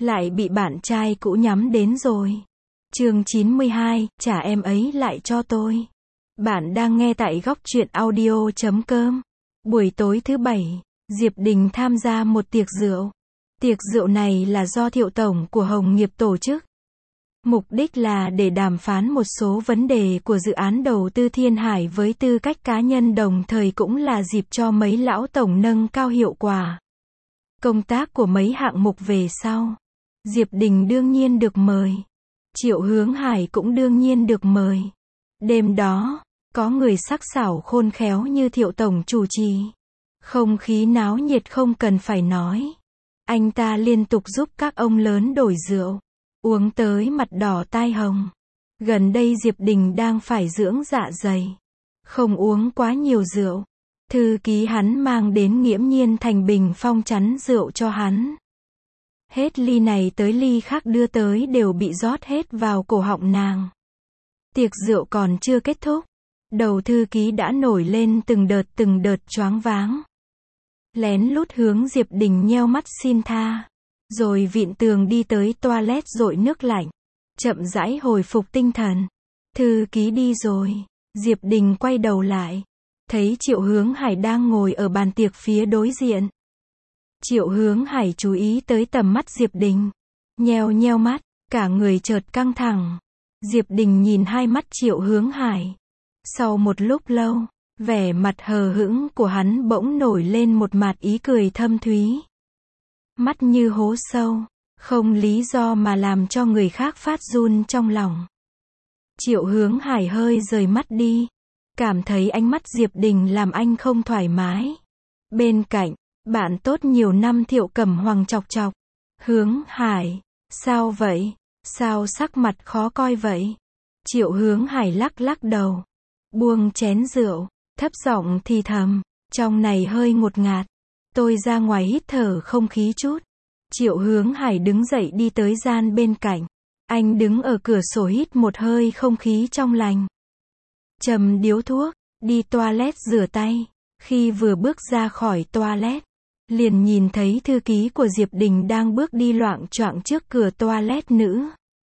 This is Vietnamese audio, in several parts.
Lại bị bạn trai cũ nhắm đến rồi. Chương 92, trả em ấy lại cho tôi. Bạn đang nghe tại góc truyện audio.com. Buổi tối thứ Bảy, Diệp Đình tham gia một tiệc rượu. Tiệc rượu này là do Thiệu Tổng của Hồng Nghiệp tổ chức. Mục đích là để đàm phán một số vấn đề của dự án đầu tư Thiên Hải với tư cách cá nhân, đồng thời cũng là dịp cho mấy lão tổng nâng cao hiệu quả công tác của mấy hạng mục về sau. Diệp Đình đương nhiên được mời. Triệu Hướng Hải cũng đương nhiên được mời. Đêm đó, có người sắc sảo khôn khéo như Thiệu Tổng chủ trì. Không khí náo nhiệt không cần phải nói. Anh ta liên tục giúp các ông lớn đổi rượu, uống tới mặt đỏ tai hồng. Gần đây Diệp Đình đang phải dưỡng dạ dày, không uống quá nhiều rượu. Thư ký hắn mang đến nghiễm nhiên thành bình phong chắn rượu cho hắn. Hết ly này tới ly khác đưa tới đều bị rót hết vào cổ họng nàng. Tiệc rượu còn chưa kết thúc, đầu thư ký đã nổi lên từng đợt choáng váng. Lén lút hướng Diệp Đình nheo mắt xin tha, rồi vịn tường đi tới toilet dội nước lạnh, chậm rãi hồi phục tinh thần. Thư ký đi rồi, Diệp Đình quay đầu lại, thấy Triệu Hướng Hải đang ngồi ở bàn tiệc phía đối diện. Triệu Hướng Hải chú ý tới tầm mắt Diệp Đình, nheo mắt, cả người chợt căng thẳng. Diệp Đình nhìn hai mắt Triệu Hướng Hải. Sau một lúc lâu, vẻ mặt hờ hững của hắn bỗng nổi lên một mạt ý cười thâm thúy. Mắt như hố sâu, không lý do mà làm cho người khác phát run trong lòng. Triệu Hướng Hải hơi rời mắt đi, cảm thấy ánh mắt Diệp Đình làm anh không thoải mái. Bên cạnh, bạn tốt nhiều năm Thiệu Cẩm Hoàng chọc chọc. Hướng Hải, sao vậy? Sao sắc mặt khó coi vậy? Triệu Hướng Hải lắc đầu, buông chén rượu, thấp giọng thì thầm, trong này hơi ngột ngạt. Tôi ra ngoài hít thở không khí chút. Triệu Hướng Hải đứng dậy đi tới gian bên cạnh. Anh đứng ở cửa sổ hít một hơi không khí trong lành. Châm điếu thuốc, đi toilet rửa tay. Khi vừa bước ra khỏi toilet, liền nhìn thấy thư ký của Diệp Đình đang bước đi loạng choạng trước cửa toilet nữ.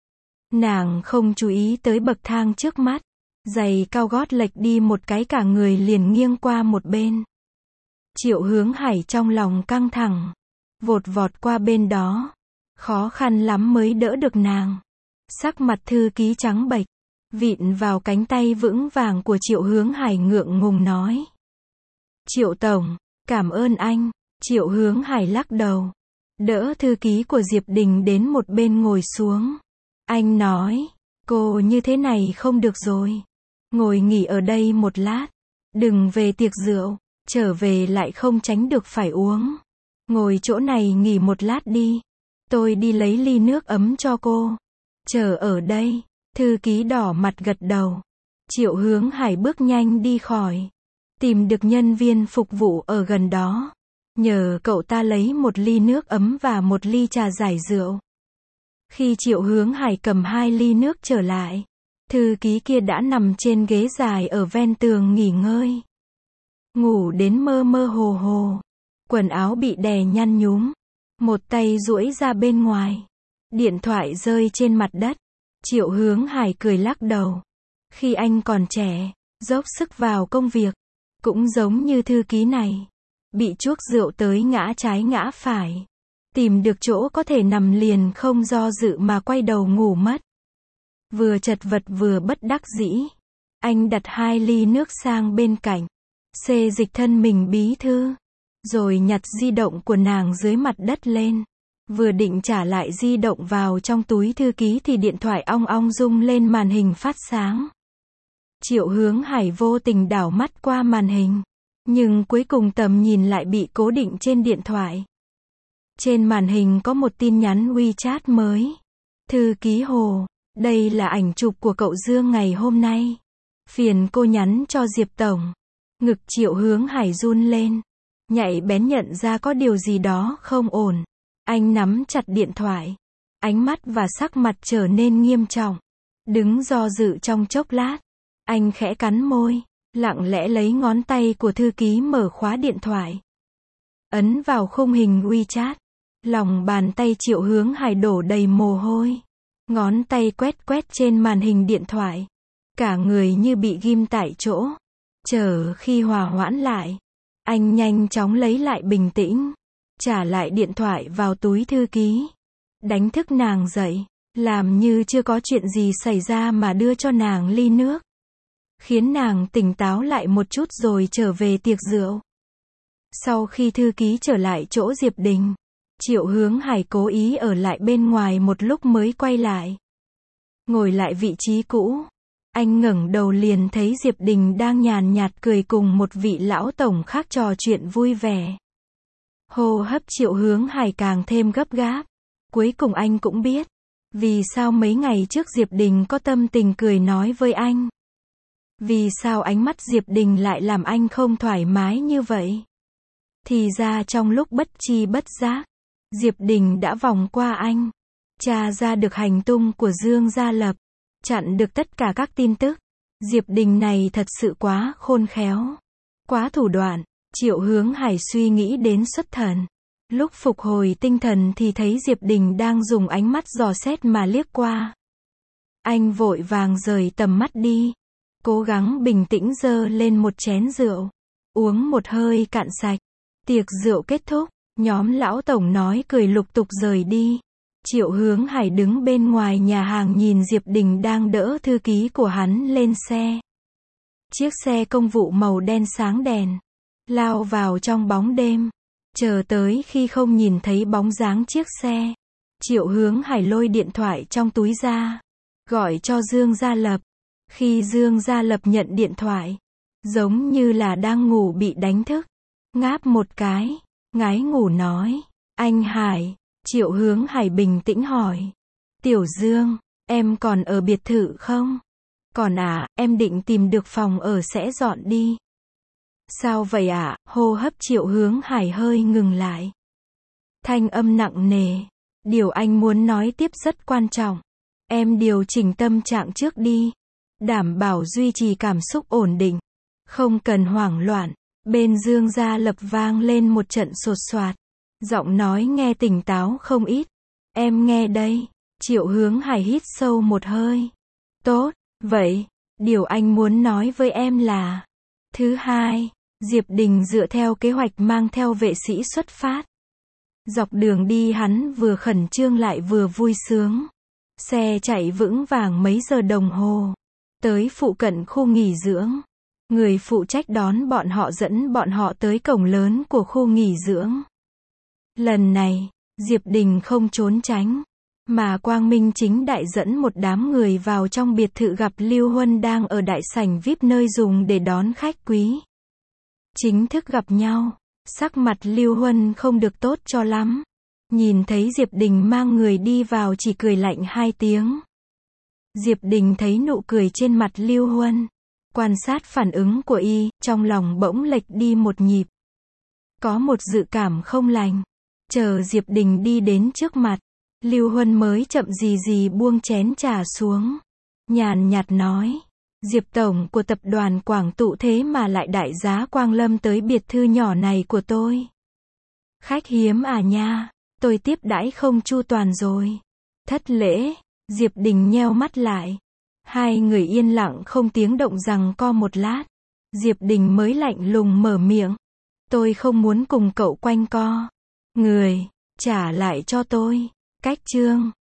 Nàng không chú ý tới bậc thang trước mắt, giày cao gót lệch đi một cái cả người liền nghiêng qua một bên. Triệu Hướng Hải trong lòng căng thẳng, vọt qua bên đó, khó khăn lắm mới đỡ được nàng. Sắc mặt thư ký trắng bệch, vịn vào cánh tay vững vàng của Triệu Hướng Hải ngượng ngùng nói. Triệu Tổng, cảm ơn anh. Triệu Hướng Hải lắc đầu, đỡ thư ký của Diệp Đình đến một bên ngồi xuống. Anh nói, cô như thế này không được rồi. Ngồi nghỉ ở đây một lát. Đừng về tiệc rượu, trở về lại không tránh được phải uống. Ngồi chỗ này nghỉ một lát đi. Tôi đi lấy ly nước ấm cho cô. Chờ ở đây. Thư ký đỏ mặt gật đầu. Triệu Hướng Hải bước nhanh đi khỏi. Tìm được nhân viên phục vụ ở gần đó. Nhờ cậu ta lấy một ly nước ấm và một ly trà giải rượu. Khi Triệu Hướng Hải cầm hai ly nước trở lại, thư ký kia đã nằm trên ghế dài ở ven tường nghỉ ngơi. Ngủ đến mơ hồ. Quần áo bị đè nhăn nhúm. Một tay duỗi ra bên ngoài. Điện thoại rơi trên mặt đất. Triệu Hướng Hải cười lắc đầu. Khi anh còn trẻ, dốc sức vào công việc, cũng giống như thư ký này. Bị chuốc rượu tới ngã trái ngã phải. Tìm được chỗ có thể nằm liền không do dự mà quay đầu ngủ mất. Vừa chật vật vừa bất đắc dĩ. Anh đặt hai ly nước sang bên cạnh. Xê dịch thân mình bí thư. Rồi nhặt di động của nàng dưới mặt đất lên. Vừa định trả lại di động vào trong túi thư ký thì điện thoại ong ong rung lên, màn hình phát sáng. Triệu Hướng Hải vô tình đảo mắt qua màn hình. Nhưng cuối cùng tầm nhìn lại bị cố định trên điện thoại. Trên màn hình có một tin nhắn WeChat mới. Thư ký Hồ, đây là ảnh chụp của cậu Dương ngày hôm nay. Phiền cô nhắn cho Diệp Tổng. Ngực Triệu Hướng Hải run lên. Nhạy bén nhận ra có điều gì đó không ổn. Anh nắm chặt điện thoại. Ánh mắt và sắc mặt trở nên nghiêm trọng. Đứng do dự trong chốc lát. Anh khẽ cắn môi. Lặng lẽ lấy ngón tay của thư ký mở khóa điện thoại. Ấn vào khung hình WeChat. Lòng bàn tay Triệu Hướng Hải đổ đầy mồ hôi. Ngón tay quét quét trên màn hình điện thoại. Cả người như bị ghim tại chỗ. Chờ khi hòa hoãn lại, anh nhanh chóng lấy lại bình tĩnh. Trả lại điện thoại vào túi thư ký. Đánh thức nàng dậy. Làm như chưa có chuyện gì xảy ra mà đưa cho nàng ly nước. Khiến nàng tỉnh táo lại một chút rồi trở về tiệc rượu. Sau khi thư ký trở lại chỗ Diệp Đình, Triệu Hướng Hải cố ý ở lại bên ngoài một lúc mới quay lại. Ngồi lại vị trí cũ. Anh ngẩng đầu liền thấy Diệp Đình đang nhàn nhạt cười cùng một vị lão tổng khác trò chuyện vui vẻ. Hô hấp Triệu Hướng Hải càng thêm gấp gáp. Cuối cùng anh cũng biết, vì sao mấy ngày trước Diệp Đình có tâm tình cười nói với anh. Vì sao ánh mắt Diệp Đình lại làm anh không thoải mái như vậy. Thì ra trong lúc bất tri bất giác, Diệp Đình đã vòng qua anh. Tra ra được hành tung của Dương Gia Lập. Chặn được tất cả các tin tức. Diệp Đình này thật sự quá khôn khéo. Quá thủ đoạn. Triệu Hướng Hải suy nghĩ đến xuất thần. Lúc phục hồi tinh thần thì thấy Diệp Đình đang dùng ánh mắt dò xét mà liếc qua. Anh vội vàng rời tầm mắt đi. Cố gắng bình tĩnh giơ lên một chén rượu. Uống một hơi cạn sạch. Tiệc rượu kết thúc. Nhóm lão tổng nói cười lục tục rời đi. Triệu Hướng Hải đứng bên ngoài nhà hàng nhìn Diệp Đình đang đỡ thư ký của hắn lên xe. Chiếc xe công vụ màu đen sáng đèn. Lao vào trong bóng đêm. Chờ tới khi không nhìn thấy bóng dáng chiếc xe. Triệu Hướng Hải lôi điện thoại trong túi ra. Gọi cho Dương Gia Lập. Khi Dương Gia Lập nhận điện thoại. Giống như là đang ngủ bị đánh thức. Ngáp một cái. Ngái ngủ nói. Anh Hải. Triệu Hướng Hải bình tĩnh hỏi. Tiểu Dương, em còn ở biệt thự không? Còn ạ, em định tìm được phòng ở sẽ dọn đi. Sao vậy ạ? Hô hấp Triệu Hướng Hải hơi ngừng lại. Thanh âm nặng nề. Điều anh muốn nói tiếp rất quan trọng. Em điều chỉnh tâm trạng trước đi. Đảm bảo duy trì cảm xúc ổn định. Không cần hoảng loạn. Bên Dương Gia Lập vang lên một trận sột soạt. Giọng nói nghe tỉnh táo không ít. Em nghe đây. Triệu Hướng Hải hít sâu một hơi. Tốt, vậy, điều anh muốn nói với em là. Thứ hai, Diệp Đình dựa theo kế hoạch mang theo vệ sĩ xuất phát. Dọc đường đi hắn vừa khẩn trương lại vừa vui sướng. Xe chạy vững vàng mấy giờ đồng hồ. Tới phụ cận khu nghỉ dưỡng. Người phụ trách đón bọn họ dẫn bọn họ tới cổng lớn của khu nghỉ dưỡng. Lần này, Diệp Đình không trốn tránh, mà quang minh chính đại dẫn một đám người vào trong biệt thự gặp Lưu Huân đang ở đại sảnh VIP nơi dùng để đón khách quý. Chính thức gặp nhau, sắc mặt Lưu Huân không được tốt cho lắm. Nhìn thấy Diệp Đình mang người đi vào chỉ cười lạnh 2 tiếng. Diệp Đình thấy nụ cười trên mặt Lưu Huân. Quan sát phản ứng của y, trong lòng bỗng lệch đi một nhịp. Có một dự cảm không lành. Chờ Diệp Đình đi đến trước mặt, Lưu Huân mới chậm gì gì buông chén trà xuống. Nhàn nhạt nói, Diệp Tổng của tập đoàn Quảng Tụ thế mà lại đại giá Quang Lâm tới biệt thư nhỏ này của tôi. Khách hiếm à nha, tôi tiếp đãi không chu toàn rồi. Thất lễ, Diệp Đình nheo mắt lại. Hai người yên lặng không tiếng động giằng co một lát. Diệp Đình mới lạnh lùng mở miệng. Tôi không muốn cùng cậu quanh co. Người, trả lại cho tôi. Cách chương.